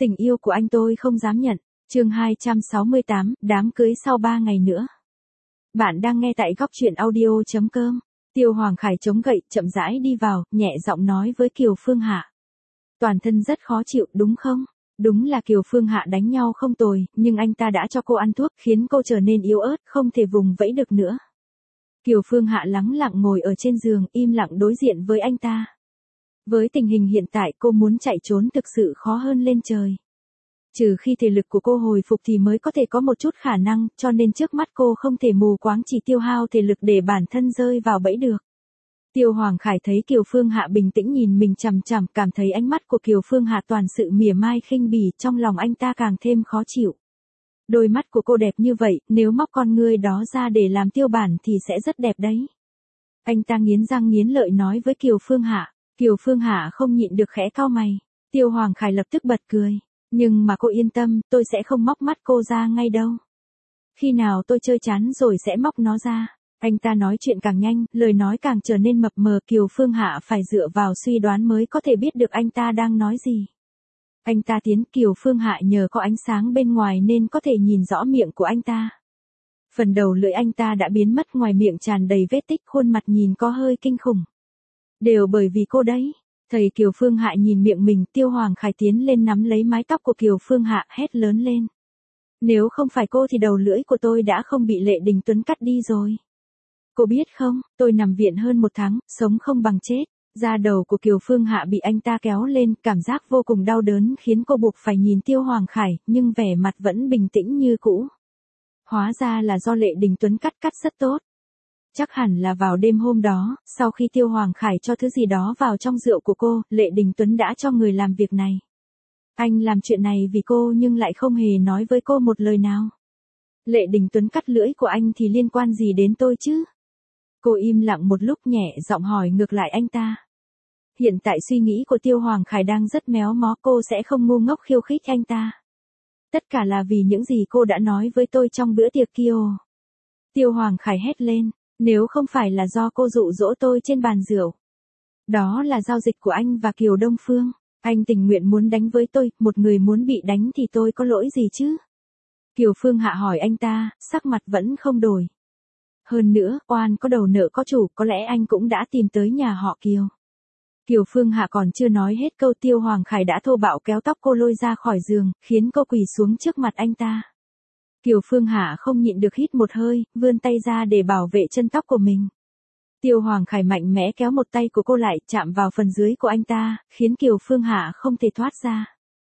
Tình yêu của anh tôi không dám nhận. Chương 268, đám cưới sau 3 ngày nữa. Bạn đang nghe tại Góc Chuyện Audio.com. Tiêu Hoàng Khải chống gậy, chậm rãi đi vào, nhẹ giọng nói với Kiều Phương Hạ. Toàn thân rất khó chịu, đúng không? Đúng là Kiều Phương Hạ đánh nhau không tồi, nhưng anh ta đã cho cô ăn thuốc, khiến cô trở nên yếu ớt, không thể vùng vẫy được nữa. Kiều Phương Hạ lắng lặng ngồi ở trên giường, im lặng đối diện với anh ta. Với tình hình hiện tại cô muốn chạy trốn thực sự khó hơn lên trời. Trừ khi thể lực của cô hồi phục thì mới có thể có một chút khả năng, cho nên trước mắt cô không thể mù quáng chỉ tiêu hao thể lực để bản thân rơi vào bẫy được. Tiêu Hoàng Khải thấy Kiều Phương Hạ bình tĩnh nhìn mình chằm chằm, cảm thấy ánh mắt của Kiều Phương Hạ toàn sự mỉa mai khinh bỉ, trong lòng anh ta càng thêm khó chịu. Đôi mắt của cô đẹp như vậy, nếu móc con ngươi đó ra để làm tiêu bản thì sẽ rất đẹp đấy. Anh ta nghiến răng nghiến lợi nói với Kiều Phương Hạ. Kiều Phương Hạ không nhịn được khẽ cau mày. Tiêu Hoàng Khải lập tức bật cười. Nhưng mà cô yên tâm, tôi sẽ không móc mắt cô ra ngay đâu. Khi nào tôi chơi chán rồi sẽ móc nó ra. Anh ta nói chuyện càng nhanh, lời nói càng trở nên mập mờ. Kiều Phương Hạ phải dựa vào suy đoán mới có thể biết được anh ta đang nói gì. Anh ta tiến, Kiều Phương Hạ nhờ có ánh sáng bên ngoài nên có thể nhìn rõ miệng của anh ta. Phần đầu lưỡi anh ta đã biến mất, ngoài miệng tràn đầy vết tích, khuôn mặt nhìn có hơi kinh khủng. Đều bởi vì cô đấy. Thầy Kiều Phương Hạ nhìn miệng mình, Tiêu Hoàng Khải tiến lên nắm lấy mái tóc của Kiều Phương Hạ, hét lớn lên. Nếu không phải cô thì đầu lưỡi của tôi đã không bị Lệ Đình Tuấn cắt đi rồi. Cô biết không, tôi nằm viện hơn 1 tháng, sống không bằng chết. Da đầu của Kiều Phương Hạ bị anh ta kéo lên, cảm giác vô cùng đau đớn khiến cô buộc phải nhìn Tiêu Hoàng Khải, nhưng vẻ mặt vẫn bình tĩnh như cũ. Hóa ra là do Lệ Đình Tuấn cắt rất tốt. Chắc hẳn là vào đêm hôm đó, sau khi Tiêu Hoàng Khải cho thứ gì đó vào trong rượu của cô, Lệ Đình Tuấn đã cho người làm việc này. Anh làm chuyện này vì cô nhưng lại không hề nói với cô một lời nào. Lệ Đình Tuấn cắt lưỡi của anh thì liên quan gì đến tôi chứ? Cô im lặng một lúc, nhẹ giọng hỏi ngược lại anh ta. Hiện tại suy nghĩ của Tiêu Hoàng Khải đang rất méo mó, cô sẽ không ngu ngốc khiêu khích anh ta. Tất cả là vì những gì cô đã nói với tôi trong bữa tiệc kia. Tiêu Hoàng Khải hét lên. Nếu không phải là do cô dụ dỗ tôi trên bàn rượu. Đó là giao dịch của anh và Kiều Đông Phương. Anh tình nguyện muốn đánh với tôi, một người muốn bị đánh thì tôi có lỗi gì chứ? Kiều Phương Hạ hỏi anh ta, sắc mặt vẫn không đổi. Hơn nữa, oan có đầu nợ có chủ, có lẽ anh cũng đã tìm tới nhà họ Kiều. Kiều Phương Hạ còn chưa nói hết câu, Tiêu Hoàng Khải đã thô bạo kéo tóc cô lôi ra khỏi giường, khiến cô quỳ xuống trước mặt anh ta. Kiều Phương Hạ không nhịn được hít một hơi, vươn tay ra để bảo vệ chân tóc của mình. Tiêu Hoàng Khải mạnh mẽ kéo một tay của cô lại, chạm vào phần dưới của anh ta, khiến Kiều Phương Hạ không thể thoát ra.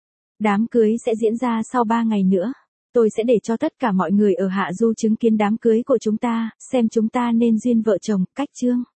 Đám cưới sẽ diễn ra sau 3 ngày nữa. Tôi sẽ để cho tất cả mọi người ở Hạ Du chứng kiến đám cưới của chúng ta, xem chúng ta nên duyên vợ chồng, cách chương.